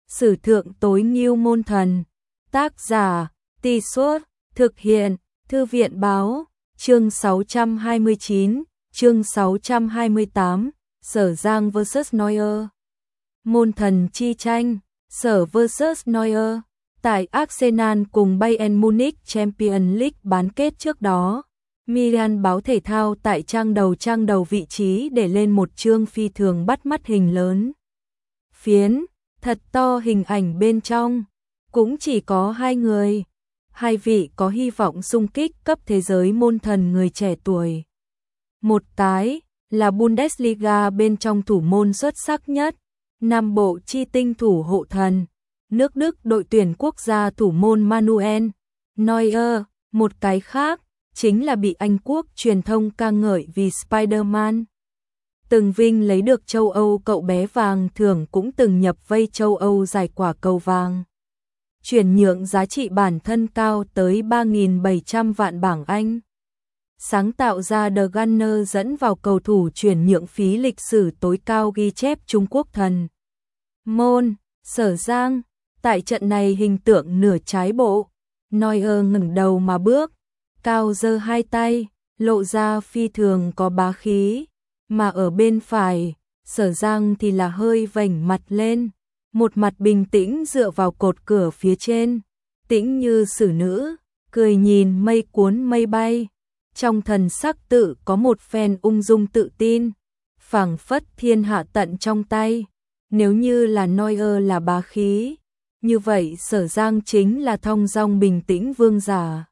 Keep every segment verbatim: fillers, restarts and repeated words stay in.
Sử thượng tối ngưu môn thần. Tác giả, Tì Suốt, thực hiện, Thư viện báo, chương sáu trăm hai mươi chín, chương sáu trăm hai mươi tám, Sở Giang versus Neuer. Môn thần chi tranh, Sở versus Neuer. Tại Arsenal cùng Bayern Munich Champions League bán kết trước đó, Milan báo thể thao tại trang đầu trang đầu vị trí để lên một chương phi thường bắt mắt hình lớn. Phiến, thật to hình ảnh bên trong, cũng chỉ có hai người, hai vị có hy vọng xung kích cấp thế giới môn thần người trẻ tuổi. Một cái là Bundesliga bên trong thủ môn xuất sắc nhất, Nam Bộ chi tinh thủ hộ thần, nước Đức đội tuyển quốc gia thủ môn Manuel Neuer, một cái khác chính là bị Anh quốc truyền thông ca ngợi vì Spider-Man. Từng vinh lấy được châu Âu cậu bé vàng thưởng cũng từng nhập vây châu Âu giải quả cầu vàng. Chuyển nhượng giá trị bản thân cao tới ba nghìn bảy trăm vạn bảng Anh. Sáng tạo ra The Gunner dẫn vào cầu thủ chuyển nhượng phí lịch sử tối cao ghi chép Trung Quốc thần. Môn, Sở Giang, tại trận này hình tượng nửa trái bộ, Neuer ngẩng đầu mà bước, cao giơ hai tay, lộ ra phi thường có bá khí, mà ở bên phải, Sở Giang thì là hơi vểnh mặt lên, một mặt bình tĩnh dựa vào cột cửa phía trên, tĩnh như xử nữ, cười nhìn mây cuốn mây bay, trong thần sắc tự có một phen ung dung tự tin, phảng phất thiên hạ tận trong tay. Nếu như là Neuer là bá khí, như vậy Sở Giang chính là thong dong bình tĩnh vương giả.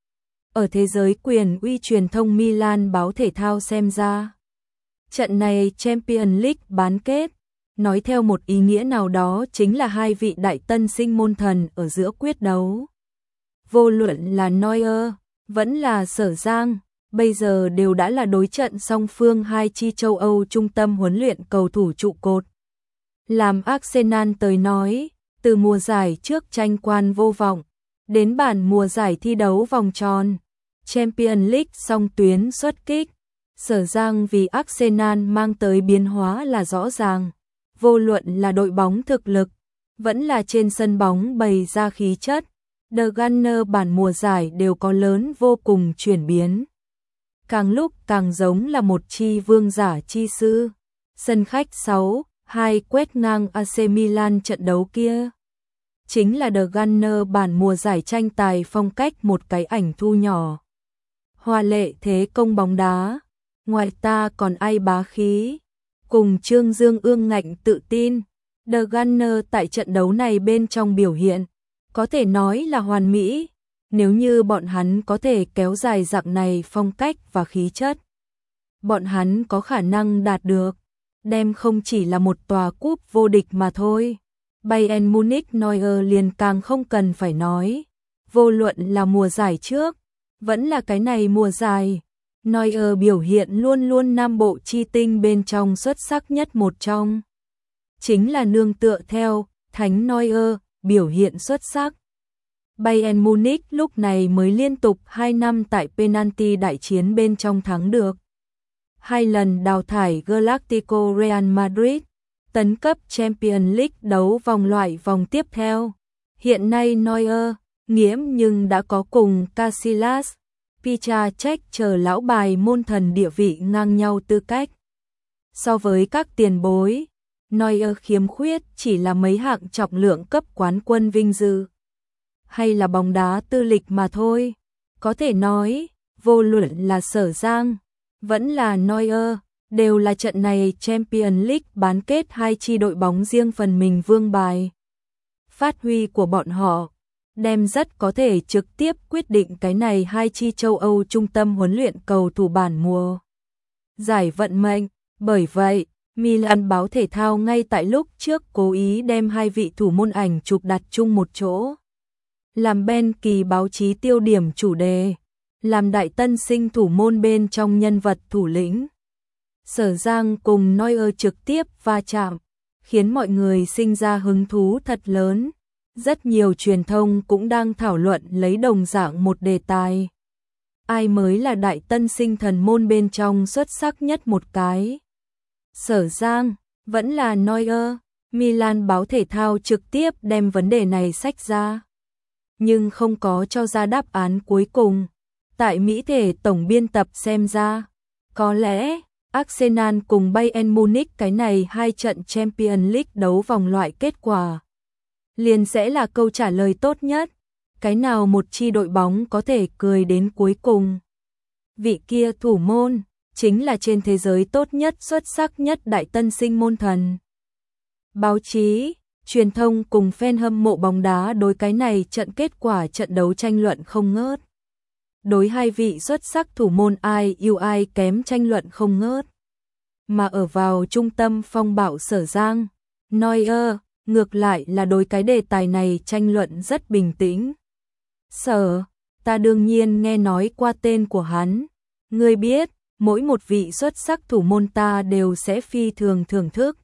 Ở thế giới quyền uy truyền thông Milan báo thể thao xem ra, trận này Champions League bán kết, nói theo một ý nghĩa nào đó chính là hai vị đại tân sinh môn thần ở giữa quyết đấu. Vô luận là Neuer, vẫn là Sở Giang, bây giờ đều đã là đối trận song phương hai chi châu Âu trung tâm huấn luyện cầu thủ trụ cột. Làm Arsenal tới nói, từ mùa giải trước tranh quan vô vọng, đến bản mùa giải thi đấu vòng tròn, Champions League song tuyến xuất kích, Sở Giang vì Arsenal mang tới biến hóa là rõ ràng, vô luận là đội bóng thực lực, vẫn là trên sân bóng bày ra khí chất, The Gunner bản mùa giải đều có lớn vô cùng chuyển biến. Càng lúc càng giống là một chi vương giả chi sư. Sân khách sáu hai quét ngang a xê Milan trận đấu kia. Chính là The Gunner bản mùa giải tranh tài phong cách một cái ảnh thu nhỏ. Hoa lệ thế công bóng đá, ngoài ta còn ai bá khí, cùng Trương Dương ương ngạnh tự tin. The Gunner tại trận đấu này bên trong biểu hiện, có thể nói là hoàn mỹ, nếu như bọn hắn có thể kéo dài dạng này phong cách và khí chất. Bọn hắn có khả năng đạt được, đem không chỉ là một tòa cúp vô địch mà thôi. Bayern Munich Neuer liền càng không cần phải nói, vô luận là mùa giải trước, vẫn là cái này mùa giải, Neuer biểu hiện luôn luôn Nam Bộ chi tinh bên trong xuất sắc nhất một trong. Chính là nương tựa theo, Thánh Neuer, biểu hiện xuất sắc. Bayern Munich lúc này mới liên tục hai năm tại penalty đại chiến bên trong thắng được. Hai lần đào thải Galactico Real Madrid, tấn cấp Champions League đấu vòng loại vòng tiếp theo. Hiện nay Neuer, nghiễm nhưng đã có cùng Casillas, Piszczek chờ lão bài môn thần địa vị ngang nhau tư cách. So với các tiền bối, Neuer khiếm khuyết chỉ là mấy hạng trọng lượng cấp quán quân vinh dự, hay là bóng đá tư lịch mà thôi. Có thể nói, vô luận là Sở Giang, vẫn là Neuer, đều là trận này Champions League bán kết hai chi đội bóng riêng phần mình vương bài. Phát huy của bọn họ, đem rất có thể trực tiếp quyết định cái này hai chi châu Âu trung tâm huấn luyện cầu thủ bản mùa giải vận mệnh. Bởi vậy, Milan báo thể thao ngay tại lúc trước cố ý đem hai vị thủ môn ảnh chụp đặt chung một chỗ, làm bên kỳ báo chí tiêu điểm chủ đề, làm đại tân sinh thủ môn bên trong nhân vật thủ lĩnh. Sở Giang cùng Neuer trực tiếp va chạm, khiến mọi người sinh ra hứng thú thật lớn. Rất nhiều truyền thông cũng đang thảo luận lấy đồng dạng một đề tài. Ai mới là đại tân sinh thần môn bên trong xuất sắc nhất một cái? Sở Giang, vẫn là Neuer. Milan báo thể thao trực tiếp đem vấn đề này xách ra, nhưng không có cho ra đáp án cuối cùng. Tại Mỹ thể tổng biên tập xem ra, có lẽ Arsenal cùng Bayern Munich cái này hai trận Champions League đấu vòng loại kết quả liền sẽ là câu trả lời tốt nhất. Cái nào một chi đội bóng có thể cười đến cuối cùng? Vị kia thủ môn chính là trên thế giới tốt nhất, xuất sắc nhất đại tân sinh môn thần. Báo chí, truyền thông cùng fan hâm mộ bóng đá đối cái này trận kết quả trận đấu tranh luận không ngớt. Đối hai vị xuất sắc thủ môn ai yêu ai kém tranh luận không ngớt. Mà ở vào trung tâm phong bạo Sở Giang, Neuer, ngược lại là đối cái đề tài này tranh luận rất bình tĩnh. Sở, ta đương nhiên nghe nói qua tên của hắn. Ngươi biết, mỗi một vị xuất sắc thủ môn ta đều sẽ phi thường thưởng thức.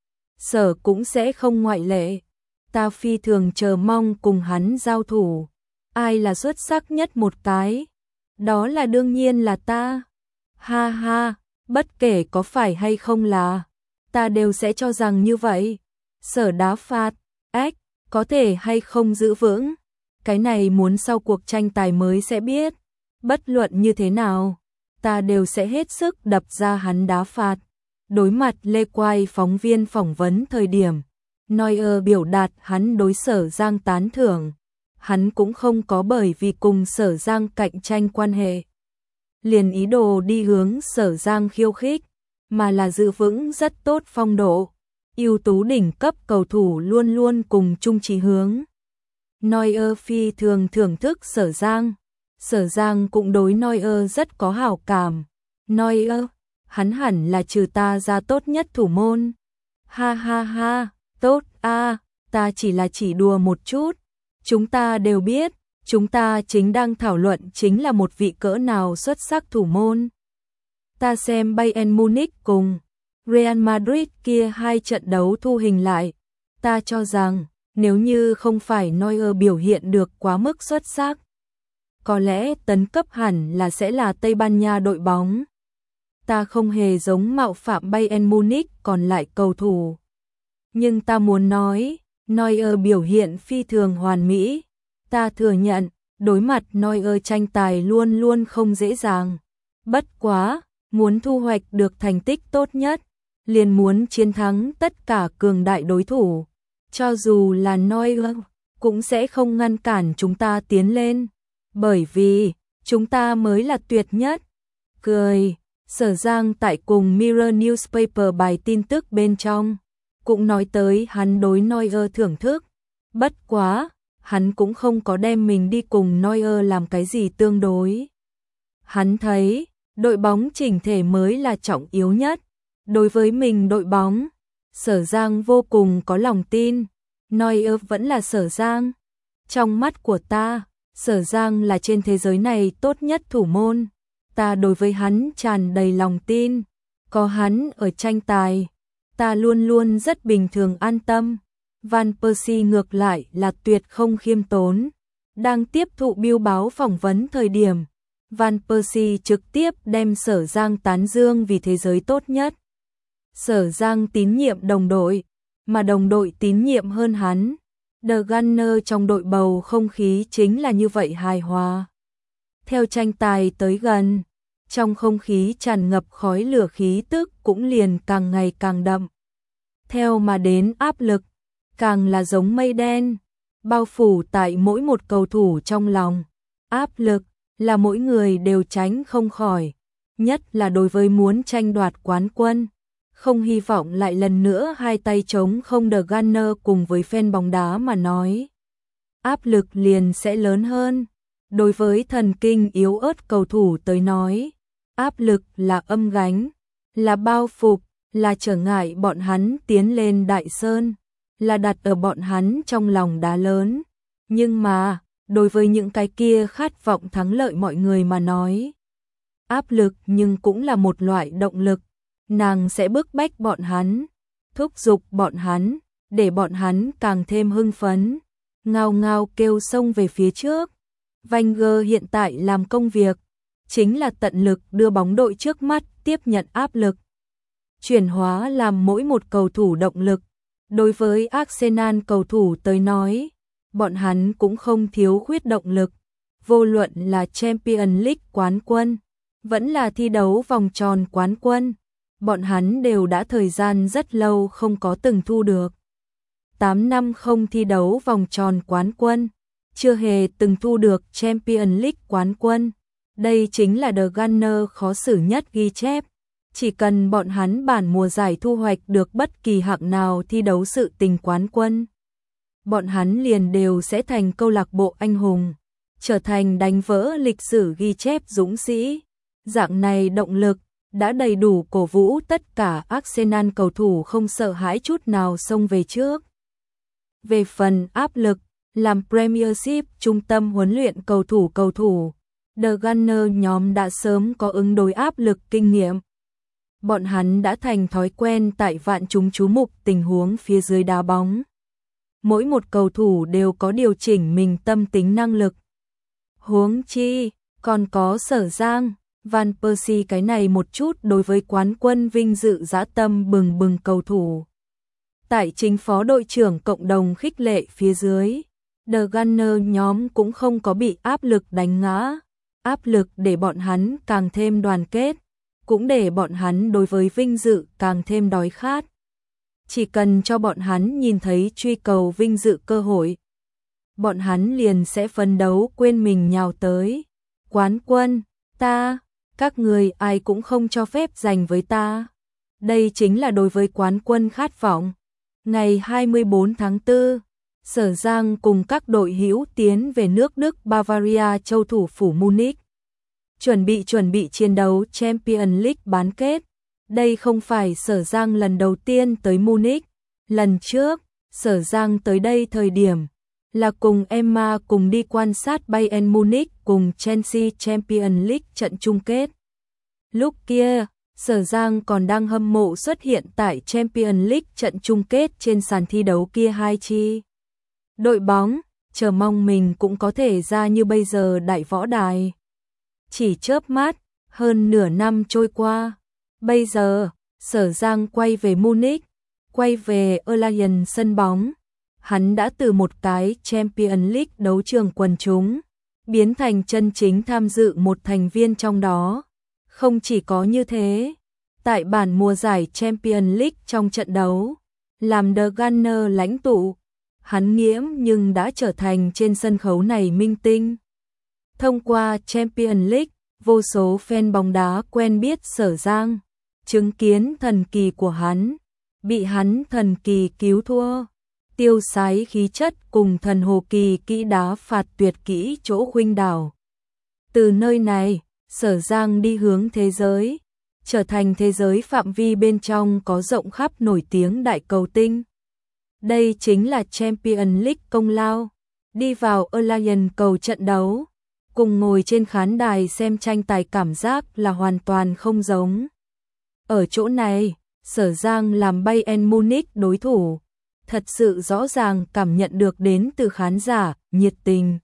Sở cũng sẽ không ngoại lệ. Ta phi thường chờ mong cùng hắn giao thủ. Ai là xuất sắc nhất một cái? Đó là đương nhiên là ta. Ha ha, bất kể có phải hay không là, ta đều sẽ cho rằng như vậy. Sở đá phạt, ếch, có thể hay không giữ vững? Cái này muốn sau cuộc tranh tài mới sẽ biết. Bất luận như thế nào, ta đều sẽ hết sức đập ra hắn đá phạt. Đối mặt Lê Quai phóng viên phỏng vấn thời điểm, Neuer biểu đạt hắn đối Sở Giang tán thưởng. Hắn cũng không có bởi vì cùng Sở Giang cạnh tranh quan hệ, liền ý đồ đi hướng Sở Giang khiêu khích, mà là giữ vững rất tốt phong độ. Ưu tú đỉnh cấp cầu thủ luôn luôn cùng chung chí hướng. Neuer phi thường thưởng thức Sở Giang. Sở Giang cũng đối Neuer rất có hảo cảm. Neuer, hắn hẳn là trừ ta ra tốt nhất thủ môn. Ha ha ha, tốt a, à, ta chỉ là chỉ đùa một chút. Chúng ta đều biết, chúng ta chính đang thảo luận chính là một vị cỡ nào xuất sắc thủ môn. Ta xem Bayern Munich cùng Real Madrid kia hai trận đấu thu hình lại. Ta cho rằng, nếu như không phải Neuer biểu hiện được quá mức xuất sắc, có lẽ tấn cấp hẳn là sẽ là Tây Ban Nha đội bóng. Ta không hề giống mạo phạm Bayern Munich còn lại cầu thủ. Nhưng ta muốn nói, Neuer biểu hiện phi thường hoàn mỹ. Ta thừa nhận, đối mặt Neuer tranh tài luôn luôn không dễ dàng. Bất quá, muốn thu hoạch được thành tích tốt nhất, liền muốn chiến thắng tất cả cường đại đối thủ. Cho dù là Neuer, cũng sẽ không ngăn cản chúng ta tiến lên. Bởi vì, chúng ta mới là tuyệt nhất. Cười, Sở Giang tại cùng Mirror Newspaper bài tin tức bên trong, cũng nói tới hắn đối Neuer thưởng thức. Bất quá, hắn cũng không có đem mình đi cùng Neuer làm cái gì tương đối. Hắn thấy, đội bóng chỉnh thể mới là trọng yếu nhất. Đối với mình đội bóng, Sở Giang vô cùng có lòng tin. Neuer vẫn là Sở Giang. Trong mắt của ta, Sở Giang là trên thế giới này tốt nhất thủ môn. Ta đối với hắn tràn đầy lòng tin. Có hắn ở tranh tài, ta luôn luôn rất bình thường an tâm. Van Persie ngược lại là tuyệt không khiêm tốn. Đang tiếp thụ Bill báo phỏng vấn thời điểm, Van Persie trực tiếp đem Sở Giang tán dương vì thế giới tốt nhất. Sở Giang tín nhiệm đồng đội, mà đồng đội tín nhiệm hơn hắn. The Gunner trong đội bầu không khí chính là như vậy hài hòa. Theo tranh tài tới gần, trong không khí tràn ngập khói lửa, khí tức cũng liền càng ngày càng đậm. Theo mà đến áp lực, càng là giống mây đen, bao phủ tại mỗi một cầu thủ trong lòng. Áp lực là mỗi người đều tránh không khỏi, nhất là đối với muốn tranh đoạt quán quân. Không hy vọng lại lần nữa hai tay trống không The Gunner cùng với fan bóng đá mà nói. Áp lực liền sẽ lớn hơn. Đối với thần kinh yếu ớt cầu thủ tới nói, áp lực là âm gánh, là bao phục, là trở ngại bọn hắn tiến lên đại sơn, là đặt ở bọn hắn trong lòng đá lớn. Nhưng mà, đối với những cái kia khát vọng thắng lợi mọi người mà nói, áp lực nhưng cũng là một loại động lực. Nàng sẽ bức bách bọn hắn, thúc giục bọn hắn, để bọn hắn càng thêm hưng phấn, ngao ngao kêu xông về phía trước. Wenger hiện tại làm công việc, chính là tận lực đưa bóng đội trước mắt tiếp nhận áp lực, chuyển hóa làm mỗi một cầu thủ động lực, Đối với Arsenal cầu thủ tới nói, bọn hắn cũng không thiếu khuyết động lực, vô luận là Champions League quán quân, vẫn là thi đấu vòng tròn quán quân, bọn hắn đều đã thời gian rất lâu không có từng thu được. tám năm không thi đấu vòng tròn quán quân, chưa hề từng thu được Champions League quán quân. Đây chính là The Gunners khó xử nhất ghi chép. Chỉ cần bọn hắn bản mùa giải thu hoạch được bất kỳ hạng nào thi đấu sự tình quán quân, bọn hắn liền đều sẽ thành câu lạc bộ anh hùng, trở thành đánh vỡ lịch sử ghi chép dũng sĩ. Dạng này động lực đã đầy đủ cổ vũ tất cả Arsenal cầu thủ không sợ hãi chút nào xông về trước. Về phần áp lực, làm Premiership trung tâm huấn luyện cầu thủ cầu thủ, The Gunners nhóm đã sớm có ứng đối áp lực kinh nghiệm. Bọn hắn đã thành thói quen tại vạn chúng chú mục tình huống phía dưới đá bóng. Mỗi một cầu thủ đều có điều chỉnh mình tâm tính năng lực. Huống chi, còn có Sở Giang, Van Persie cái này một chút đối với quán quân vinh dự dã tâm bừng bừng cầu thủ. Tại chính phó đội trưởng cộng đồng khích lệ phía dưới, The Gunners nhóm cũng không có bị áp lực đánh ngã, áp lực để bọn hắn càng thêm đoàn kết, cũng để bọn hắn đối với vinh dự càng thêm đói khát. Chỉ cần cho bọn hắn nhìn thấy truy cầu vinh dự cơ hội, bọn hắn liền sẽ phấn đấu quên mình nhào tới. Quán quân, ta, các người ai cũng không cho phép giành với ta. Đây chính là đối với quán quân khát vọng. Ngày hai mươi bốn tháng tư, Sở Giang cùng các đội hữu tiến về nước Đức Bavaria châu thủ phủ Munich. Chuẩn bị chuẩn bị chiến đấu Champions League bán kết. Đây không phải Sở Giang lần đầu tiên tới Munich. Lần trước, Sở Giang tới đây thời điểm là cùng Emma cùng đi quan sát Bayern Munich cùng Chelsea Champions League trận chung kết. Lúc kia, Sở Giang còn đang hâm mộ xuất hiện tại Champions League trận chung kết trên sàn thi đấu kia hai chi đội bóng, chờ mong mình cũng có thể ra như bây giờ đại võ đài. Chỉ chớp mắt, hơn nửa năm trôi qua, bây giờ, Sở Giang quay về Munich, quay về Allianz sân bóng. Hắn đã từ một cái Champions League đấu trường quần chúng, biến thành chân chính tham dự một thành viên trong đó. Không chỉ có như thế, tại bản mùa giải Champions League trong trận đấu, làm The Gunners lãnh tụ, hắn nghiễm nhưng đã trở thành trên sân khấu này minh tinh. Thông qua Champions League, vô số fan bóng đá quen biết Sở Giang, chứng kiến thần kỳ của hắn, bị hắn thần kỳ cứu thua, tiêu sái khí chất cùng thần hồ kỳ kỹ đá phạt tuyệt kỹ chỗ khuynh đảo. Từ nơi này, Sở Giang đi hướng thế giới, trở thành thế giới phạm vi bên trong có rộng khắp nổi tiếng đại cầu tinh. Đây chính là Champions League công lao. Đi vào Allianz cầu trận đấu, cùng ngồi trên khán đài xem tranh tài cảm giác là hoàn toàn không giống. Ở chỗ này, Sở Giang làm Bayern Munich đối thủ, thật sự rõ ràng cảm nhận được đến từ khán giả, nhiệt tình.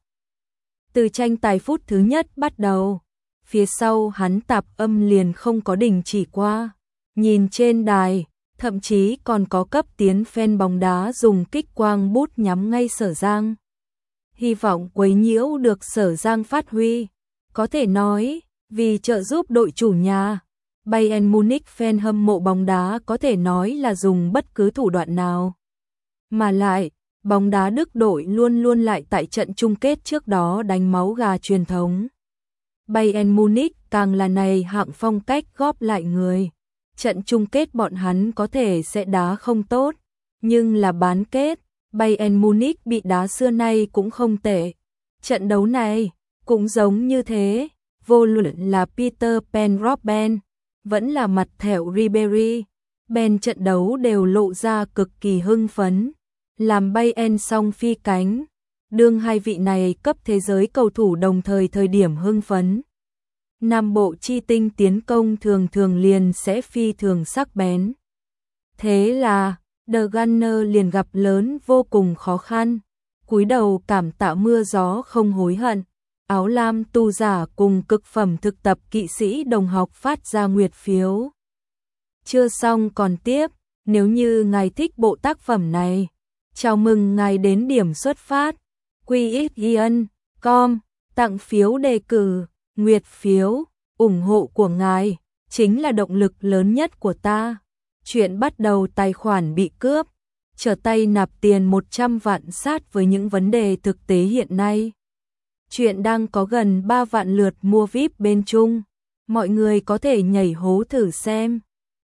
Từ tranh tài phút thứ nhất bắt đầu, phía sau hắn tạp âm liền không có đình chỉ qua. Nhìn trên đài, thậm chí còn có cấp tiến fan bóng đá dùng kích quang bút nhắm ngay Sở Giang. Hy vọng quấy nhiễu được Sở Giang phát huy. Có thể nói, vì trợ giúp đội chủ nhà, Bayern Munich fan hâm mộ bóng đá có thể nói là dùng bất cứ thủ đoạn nào. Mà lại, bóng đá Đức đội luôn luôn lại tại trận chung kết trước đó đánh máu gà truyền thống. Bayern Munich càng là này hạng phong cách góp lại người. Trận chung kết bọn hắn có thể sẽ đá không tốt, nhưng là bán kết, Bayern Munich bị đá xưa nay cũng không tệ. Trận đấu này cũng giống như thế, vô luận là Peter Pan Robben, vẫn là mặt thẹo Ribery, bên trận đấu đều lộ ra cực kỳ hưng phấn, làm Bayern song phi cánh. Đương hai vị này cấp thế giới cầu thủ đồng thời thời điểm hưng phấn, Nam bộ chi tinh tiến công thường thường liền sẽ phi thường sắc bén. Thế là, The Gunners liền gặp lớn vô cùng khó khăn, cúi đầu cảm tạ mưa gió không hối hận. Áo lam tu giả cùng cực phẩm thực tập kỵ sĩ đồng học phát ra nguyệt phiếu. Chưa xong còn tiếp, Nếu như ngài thích bộ tác phẩm này, chào mừng ngài đến điểm xuất phát quy ích yên chấm com, tặng phiếu đề cử, nguyệt phiếu, ủng hộ của ngài chính là động lực lớn nhất của ta. Chuyện bắt đầu tài khoản bị cướp, trở tay nạp tiền một trăm vạn sát với những vấn đề thực tế hiện nay. Chuyện đang có gần ba vạn lượt mua vi ai pi bên Trung, mọi người có thể nhảy hố thử xem.